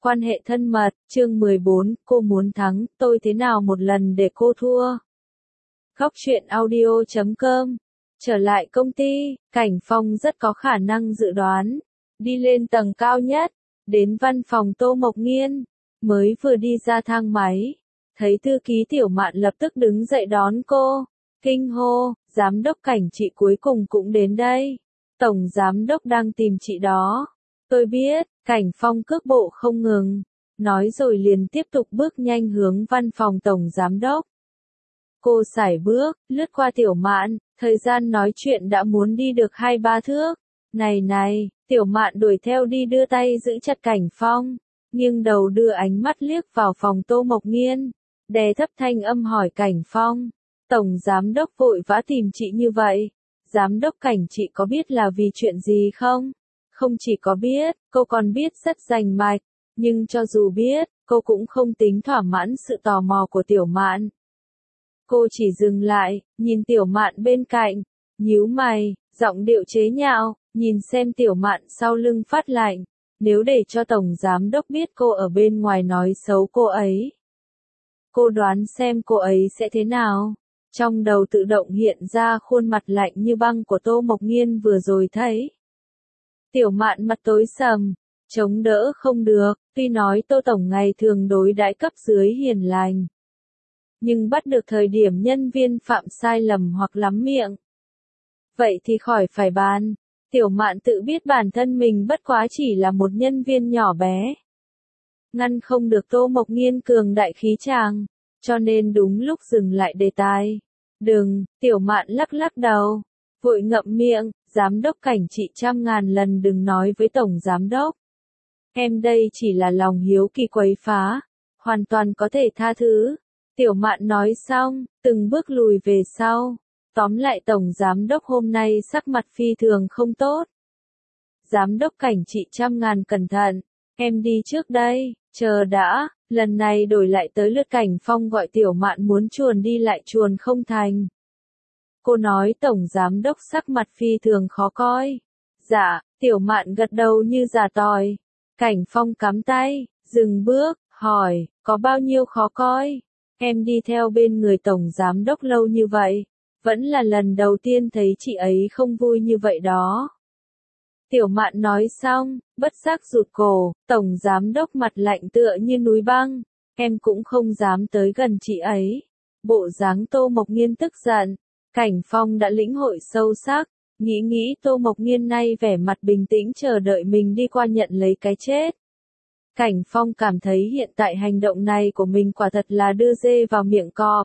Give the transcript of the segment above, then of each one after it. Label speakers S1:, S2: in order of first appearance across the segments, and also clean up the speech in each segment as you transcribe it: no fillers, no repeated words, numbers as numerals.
S1: Quan hệ thân mật, chương 14, cô muốn thắng, tôi thế nào một lần để cô thua. Góc truyện audio.com. Trở lại công ty, Cảnh Phong rất có khả năng dự đoán. Đi lên tầng cao nhất, đến văn phòng Tô Mộc Nghiên, mới vừa đi ra thang máy. Thấy thư ký Tiểu Mạn lập tức đứng dậy đón cô. Kinh hô, giám đốc Cảnh chị cuối cùng cũng đến đây. Tổng giám đốc đang tìm chị đó. Tôi biết, Cảnh Phong cước bộ không ngừng, nói rồi liền tiếp tục bước nhanh hướng văn phòng tổng giám đốc. Cô sải bước, lướt qua Tiểu Mạn, thời gian nói chuyện đã muốn đi được 2-3 thước. Này, Tiểu Mạn đuổi theo đi đưa tay giữ chặt Cảnh Phong, nghiêng đầu đưa ánh mắt liếc vào phòng Tô Mộc Nghiên, đè thấp thanh âm hỏi Cảnh Phong. Tổng giám đốc vội vã tìm chị như vậy, giám đốc Cảnh chị có biết là vì chuyện gì không? Không chỉ có biết, cô còn biết rất rành mạch, nhưng cho dù biết, cô cũng không tính thỏa mãn sự tò mò của Tiểu Mạn. Cô chỉ dừng lại, nhìn Tiểu Mạn bên cạnh, nhíu mày, giọng điệu chế nhạo, nhìn xem Tiểu Mạn sau lưng phát lạnh, nếu để cho Tổng Giám Đốc biết cô ở bên ngoài nói xấu cô ấy. Cô đoán xem cô ấy sẽ thế nào? Trong đầu tự động hiện ra khuôn mặt lạnh như băng của Tô Mộc Nghiên vừa rồi thấy. Tiểu Mạn mặt tối sầm, chống đỡ không được, tuy nói Tô Tổng ngày thường đối đãi cấp dưới hiền lành. Nhưng bắt được thời điểm nhân viên phạm sai lầm hoặc lắm miệng. Vậy thì khỏi phải bàn, Tiểu Mạn tự biết bản thân mình bất quá chỉ là một nhân viên nhỏ bé. Ngăn không được Tô Mộc Nghiên cường đại khí tràng, cho nên đúng lúc dừng lại đề tài. Đừng, Tiểu Mạn lắc lắc đầu, vội ngậm miệng. Giám đốc Cảnh chị 100.000 lần đừng nói với Tổng Giám đốc. Em đây chỉ là lòng hiếu kỳ quấy phá, hoàn toàn có thể tha thứ. Tiểu Mạn nói xong, từng bước lùi về sau. Tóm lại Tổng Giám đốc hôm nay sắc mặt phi thường không tốt. Giám đốc Cảnh chị 100.000 cẩn thận, em đi trước đây, chờ đã, lần này đổi lại tới lượt Cảnh Phong gọi Tiểu Mạn muốn chuồn đi lại chuồn không thành. Cô nói Tổng Giám đốc sắc mặt phi thường khó coi. Dạ, Tiểu Mạn gật đầu như giả tỏi. Cảnh Phong cắm tay, dừng bước, hỏi, có bao nhiêu khó coi? Em đi theo bên người Tổng Giám đốc lâu như vậy, vẫn là lần đầu tiên thấy chị ấy không vui như vậy đó. Tiểu Mạn nói xong, bất giác rụt cổ, Tổng Giám đốc mặt lạnh tựa như núi băng, em cũng không dám tới gần chị ấy. Bộ dáng Tô Mộc Nghiên tức giận. Cảnh Phong đã lĩnh hội sâu sắc, nghĩ Tô Mộc Nghiên nay vẻ mặt bình tĩnh chờ đợi mình đi qua nhận lấy cái chết. Cảnh Phong cảm thấy hiện tại hành động này của mình quả thật là đưa dê vào miệng cọp.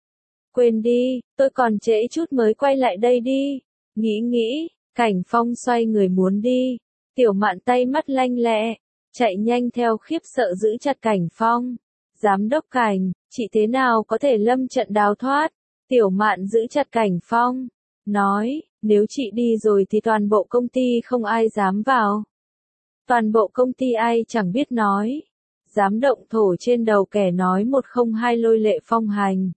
S1: Quên đi, tôi còn trễ chút mới quay lại đây đi. Nghĩ, Cảnh Phong xoay người muốn đi. Tiểu Mạn tay mắt lanh lẹ, chạy nhanh theo khiếp sợ giữ chặt Cảnh Phong. Giám đốc Cảnh, chị thế nào có thể lâm trận đào thoát? Tiểu Mạn giữ chặt Cảnh Phong, nói, nếu chị đi rồi thì toàn bộ công ty không ai dám vào. Toàn bộ công ty ai chẳng biết nói. Dám động thổ trên đầu kẻ nói 102 lôi lệ phong hành.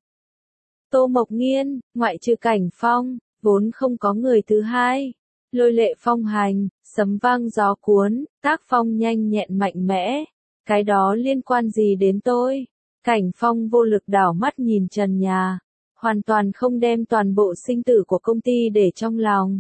S1: Tô Mộc Nghiên, ngoại trừ Cảnh Phong, vốn không có người thứ hai. Lôi lệ phong hành, sấm vang gió cuốn, tác phong nhanh nhẹn mạnh mẽ. Cái đó liên quan gì đến tôi? Cảnh Phong vô lực đảo mắt nhìn trần nhà. Hoàn toàn không đem toàn bộ sinh tử của công ty để trong lòng.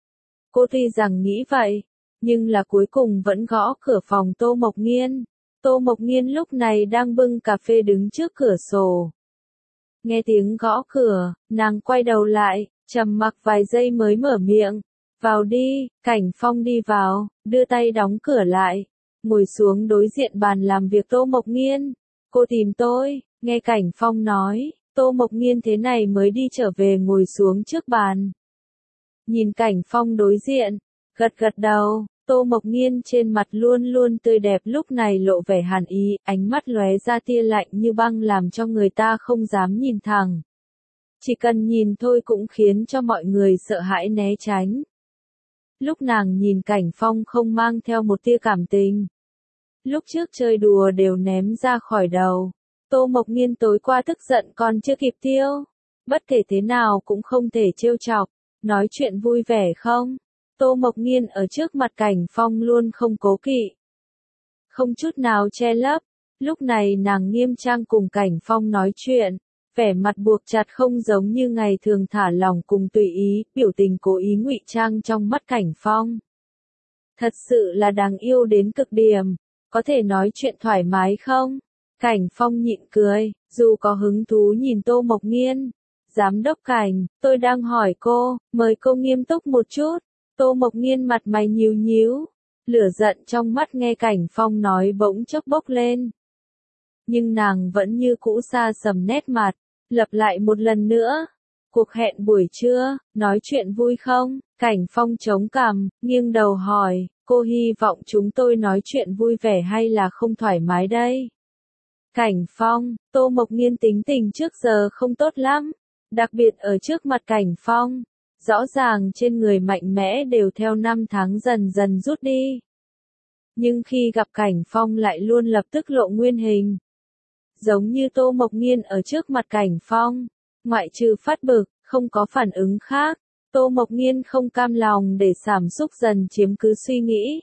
S1: Cô tuy rằng nghĩ vậy, nhưng là cuối cùng vẫn gõ cửa phòng Tô Mộc Nghiên. Tô Mộc Nghiên lúc này đang bưng cà phê đứng trước cửa sổ. Nghe tiếng gõ cửa, nàng quay đầu lại, trầm mặc vài giây mới mở miệng. Vào đi, Cảnh Phong đi vào, đưa tay đóng cửa lại, ngồi xuống đối diện bàn làm việc Tô Mộc Nghiên. Cô tìm tôi, nghe Cảnh Phong nói. Tô Mộc Nghiên thế này mới đi trở về ngồi xuống trước bàn. Nhìn Cảnh Phong đối diện, gật đầu, Tô Mộc Nghiên trên mặt luôn luôn tươi đẹp lúc này lộ vẻ hàn ý, ánh mắt lóe ra tia lạnh như băng làm cho người ta không dám nhìn thẳng. Chỉ cần nhìn thôi cũng khiến cho mọi người sợ hãi né tránh. Lúc nàng nhìn Cảnh Phong không mang theo một tia cảm tình. Lúc trước chơi đùa đều ném ra khỏi đầu. Tô Mộc Nghiên tối qua tức giận còn chưa kịp tiêu. Bất kể thế nào cũng không thể trêu chọc. Nói chuyện vui vẻ không? Tô Mộc Nghiên ở trước mặt Cảnh Phong luôn không cố kỵ. không chút nào che lấp. Lúc này nàng nghiêm trang cùng Cảnh Phong nói chuyện, vẻ mặt buộc chặt không giống như ngày thường thả lỏng cùng tùy ý, biểu tình cố ý ngụy trang trong mắt Cảnh Phong. Thật sự là đáng yêu đến cực điểm, có thể nói chuyện thoải mái không? Cảnh Phong nhịn cười, dù có hứng thú nhìn Tô Mộc Nghiên. Giám đốc Cảnh, tôi đang hỏi cô, mời cô nghiêm túc một chút. Tô Mộc Nghiên mặt mày nhíu nhíu, lửa giận trong mắt nghe Cảnh Phong nói bỗng chốc bốc lên. Nhưng nàng vẫn như cũ xa sầm nét mặt, lặp lại một lần nữa. Cuộc hẹn buổi trưa, nói chuyện vui không? Cảnh Phong chống cằm, nghiêng đầu hỏi, cô hy vọng chúng tôi nói chuyện vui vẻ hay là không thoải mái đây? Cảnh Phong, Tô Mộc Nghiên tính tình trước giờ không tốt lắm, đặc biệt ở trước mặt Cảnh Phong, rõ ràng trên người mạnh mẽ đều theo năm tháng dần dần rút đi. Nhưng khi gặp Cảnh Phong lại luôn lập tức lộ nguyên hình. Giống như Tô Mộc Nghiên ở trước mặt Cảnh Phong, ngoại trừ phát bực, không có phản ứng khác. Tô Mộc Nghiên không cam lòng để cảm xúc dần chiếm cứ suy nghĩ.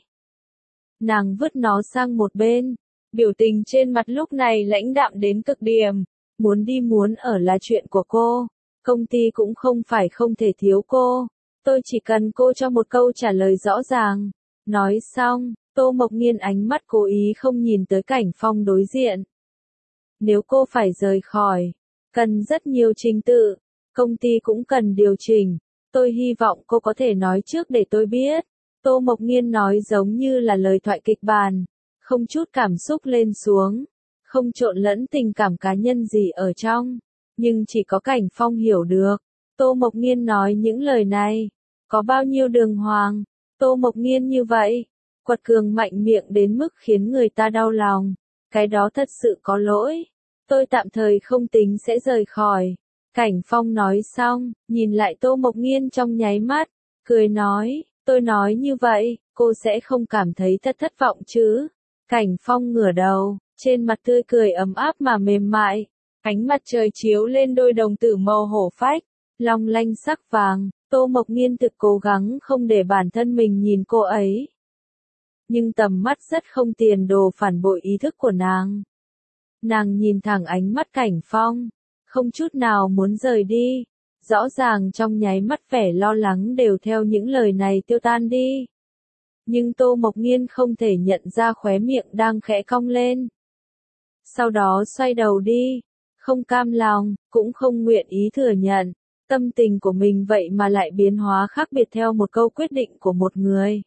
S1: Nàng vứt nó sang một bên, biểu tình trên mặt lúc này lãnh đạm đến cực điểm. Muốn đi muốn ở là chuyện của cô, công ty cũng không phải không thể thiếu cô. Tôi chỉ cần cô cho một câu trả lời rõ ràng. Nói xong, Tô Mộc Nghiên ánh mắt cố ý không nhìn tới Cảnh Phong đối diện. Nếu cô phải rời khỏi, cần rất nhiều trình tự, công ty cũng cần điều chỉnh. Tôi hy vọng cô có thể nói trước để tôi biết. Tô Mộc Nghiên nói giống như là lời thoại kịch bản, không chút cảm xúc lên xuống, không trộn lẫn tình cảm cá nhân gì ở trong. Nhưng chỉ có Cảnh Phong hiểu được. Tô Mộc Nghiên nói những lời này, có bao nhiêu đường hoàng. Tô Mộc Nghiên như vậy, quật cường mạnh miệng đến mức khiến người ta đau lòng. Cái đó thật sự có lỗi. Tôi tạm thời không tính sẽ rời khỏi. Cảnh Phong nói xong, nhìn lại Tô Mộc Nghiên trong nháy mắt, cười nói, tôi nói như vậy, cô sẽ không cảm thấy thất vọng chứ. Cảnh Phong ngửa đầu, trên mặt tươi cười ấm áp mà mềm mại, ánh mặt trời chiếu lên đôi đồng tử màu hổ phách, long lanh sắc vàng. Tô Mộc Nghiên thực cố gắng không để bản thân mình nhìn cô ấy. Nhưng tầm mắt rất không tiền đồ phản bội ý thức của nàng. Nàng nhìn thẳng ánh mắt Cảnh Phong, không chút nào muốn rời đi. Rõ ràng trong nháy mắt vẻ lo lắng đều theo những lời này tiêu tan đi. Nhưng Tô Mộc Nghiên không thể nhận ra khóe miệng đang khẽ cong lên. Sau đó xoay đầu đi, không cam lòng, cũng không nguyện ý thừa nhận. Tâm tình của mình vậy mà lại biến hóa khác biệt theo một câu quyết định của một người.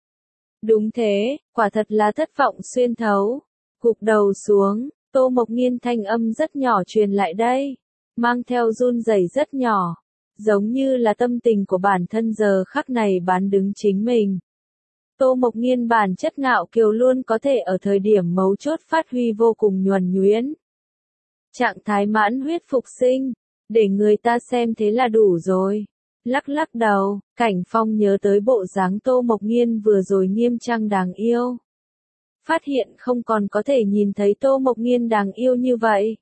S1: Đúng thế, quả thật là thất vọng xuyên thấu. Gục đầu xuống, Tô Mộc Nghiên thanh âm rất nhỏ truyền lại đây, mang theo run rẩy rất nhỏ, giống như là tâm tình của bản thân giờ khắc này bán đứng chính mình. Tô Mộc Nghiên bản chất ngạo kiều luôn có thể ở thời điểm mấu chốt phát huy vô cùng nhuần nhuyễn. Trạng thái mãn huyết phục sinh, để người ta xem thế là đủ rồi. Lắc lắc đầu, Cảnh Phong nhớ tới bộ dáng Tô Mộc Nghiên vừa rồi nghiêm trang đáng yêu. Phát hiện không còn có thể nhìn thấy Tô Mộc Nghiên đáng yêu như vậy.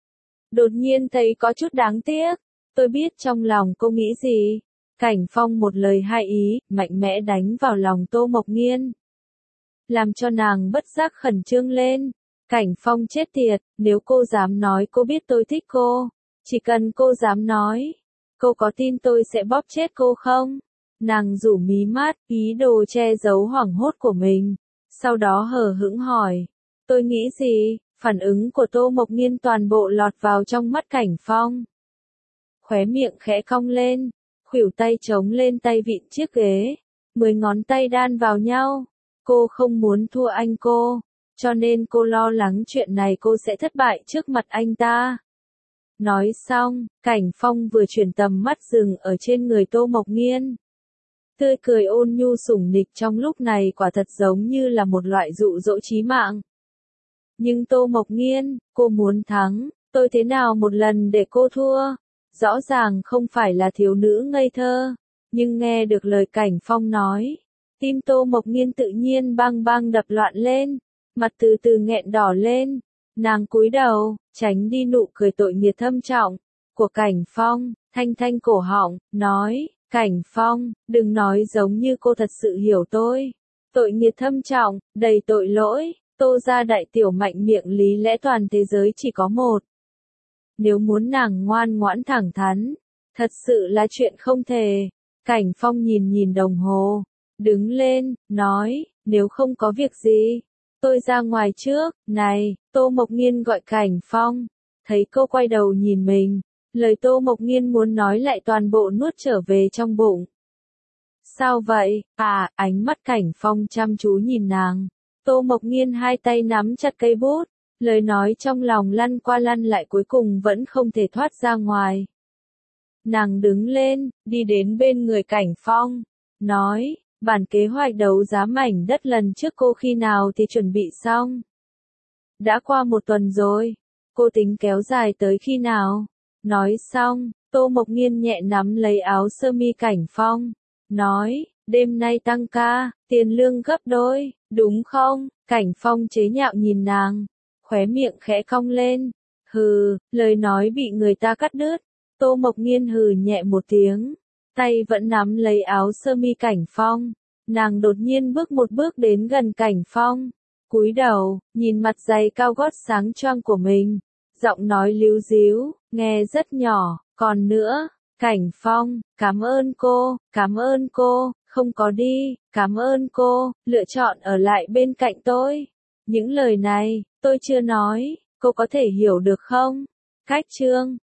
S1: Đột nhiên thấy có chút đáng tiếc. Tôi biết trong lòng cô nghĩ gì. Cảnh Phong một lời hai ý, mạnh mẽ đánh vào lòng Tô Mộc Nghiên. Làm cho nàng bất giác khẩn trương lên. Cảnh Phong chết tiệt, nếu cô dám nói cô biết tôi thích cô. Chỉ cần cô dám nói. Cô có tin tôi sẽ bóp chết cô không? Nàng rủ mí mắt, ý đồ che giấu hoảng hốt của mình. Sau đó hờ hững hỏi. Tôi nghĩ gì? Phản ứng của Tô Mộc Nghiên toàn bộ lọt vào trong mắt Cảnh Phong. Khóe miệng khẽ cong lên, khuỷu tay chống lên tay vịn chiếc ghế, 10 ngón tay đan vào nhau. Cô không muốn thua anh cô, cho nên cô lo lắng chuyện này cô sẽ thất bại trước mặt anh ta. Nói xong, Cảnh Phong vừa chuyển tầm mắt dừng ở trên người Tô Mộc Nghiên. Tươi cười ôn nhu sủng nịch trong lúc này quả thật giống như là một loại dụ dỗ chí mạng. Nhưng Tô Mộc Nghiên, cô muốn thắng, tôi thế nào một lần để cô thua? Rõ ràng không phải là thiếu nữ ngây thơ, nhưng nghe được lời Cảnh Phong nói, tim Tô Mộc Nghiên tự nhiên bang bang đập loạn lên, mặt từ từ nghẹn đỏ lên, nàng cúi đầu, tránh đi nụ cười tội nghiệp thâm trọng của Cảnh Phong, thanh thanh cổ họng, nói, Cảnh Phong, đừng nói giống như cô thật sự hiểu tôi. Tội nghiệp thâm trọng, đầy tội lỗi, Tô gia đại tiểu mạnh miệng lý lẽ toàn thế giới chỉ có một. Nếu muốn nàng ngoan ngoãn thẳng thắn, thật sự là chuyện không thể. Cảnh Phong nhìn nhìn đồng hồ, đứng lên, nói, nếu không có việc gì, tôi ra ngoài trước. Này, Tô Mộc Nghiên gọi Cảnh Phong, thấy cô quay đầu nhìn mình, lời Tô Mộc Nghiên muốn nói lại toàn bộ nuốt trở về trong bụng. Sao vậy? À, ánh mắt Cảnh Phong chăm chú nhìn nàng. Tô Mộc Nghiên hai tay nắm chặt cây bút, lời nói trong lòng lăn qua lăn lại cuối cùng vẫn không thể thoát ra ngoài. Nàng đứng lên, đi đến bên người Cảnh Phong, nói, bản kế hoạch đấu giá mảnh đất lần trước cô khi nào thì chuẩn bị xong? Đã qua 1 tuần rồi, cô tính kéo dài tới khi nào? Nói xong, Tô Mộc Nghiên nhẹ nắm lấy áo sơ mi Cảnh Phong, nói, đêm nay tăng ca, tiền lương gấp đôi, đúng không? Cảnh Phong chế nhạo nhìn nàng, khóe miệng khẽ cong lên. Hừ, lời nói bị người ta cắt đứt. Tô Mộc Nghiên hừ nhẹ một tiếng, tay vẫn nắm lấy áo sơ mi Cảnh Phong. Nàng đột nhiên bước một bước đến gần Cảnh Phong, cúi đầu, nhìn mặt giày cao gót sáng choang của mình, giọng nói líu díu, nghe rất nhỏ, còn nữa, Cảnh Phong, cảm ơn cô, không có đi, cảm ơn cô, lựa chọn ở lại bên cạnh tôi. Những lời này, tôi chưa nói, cô có thể hiểu được không? Cách chương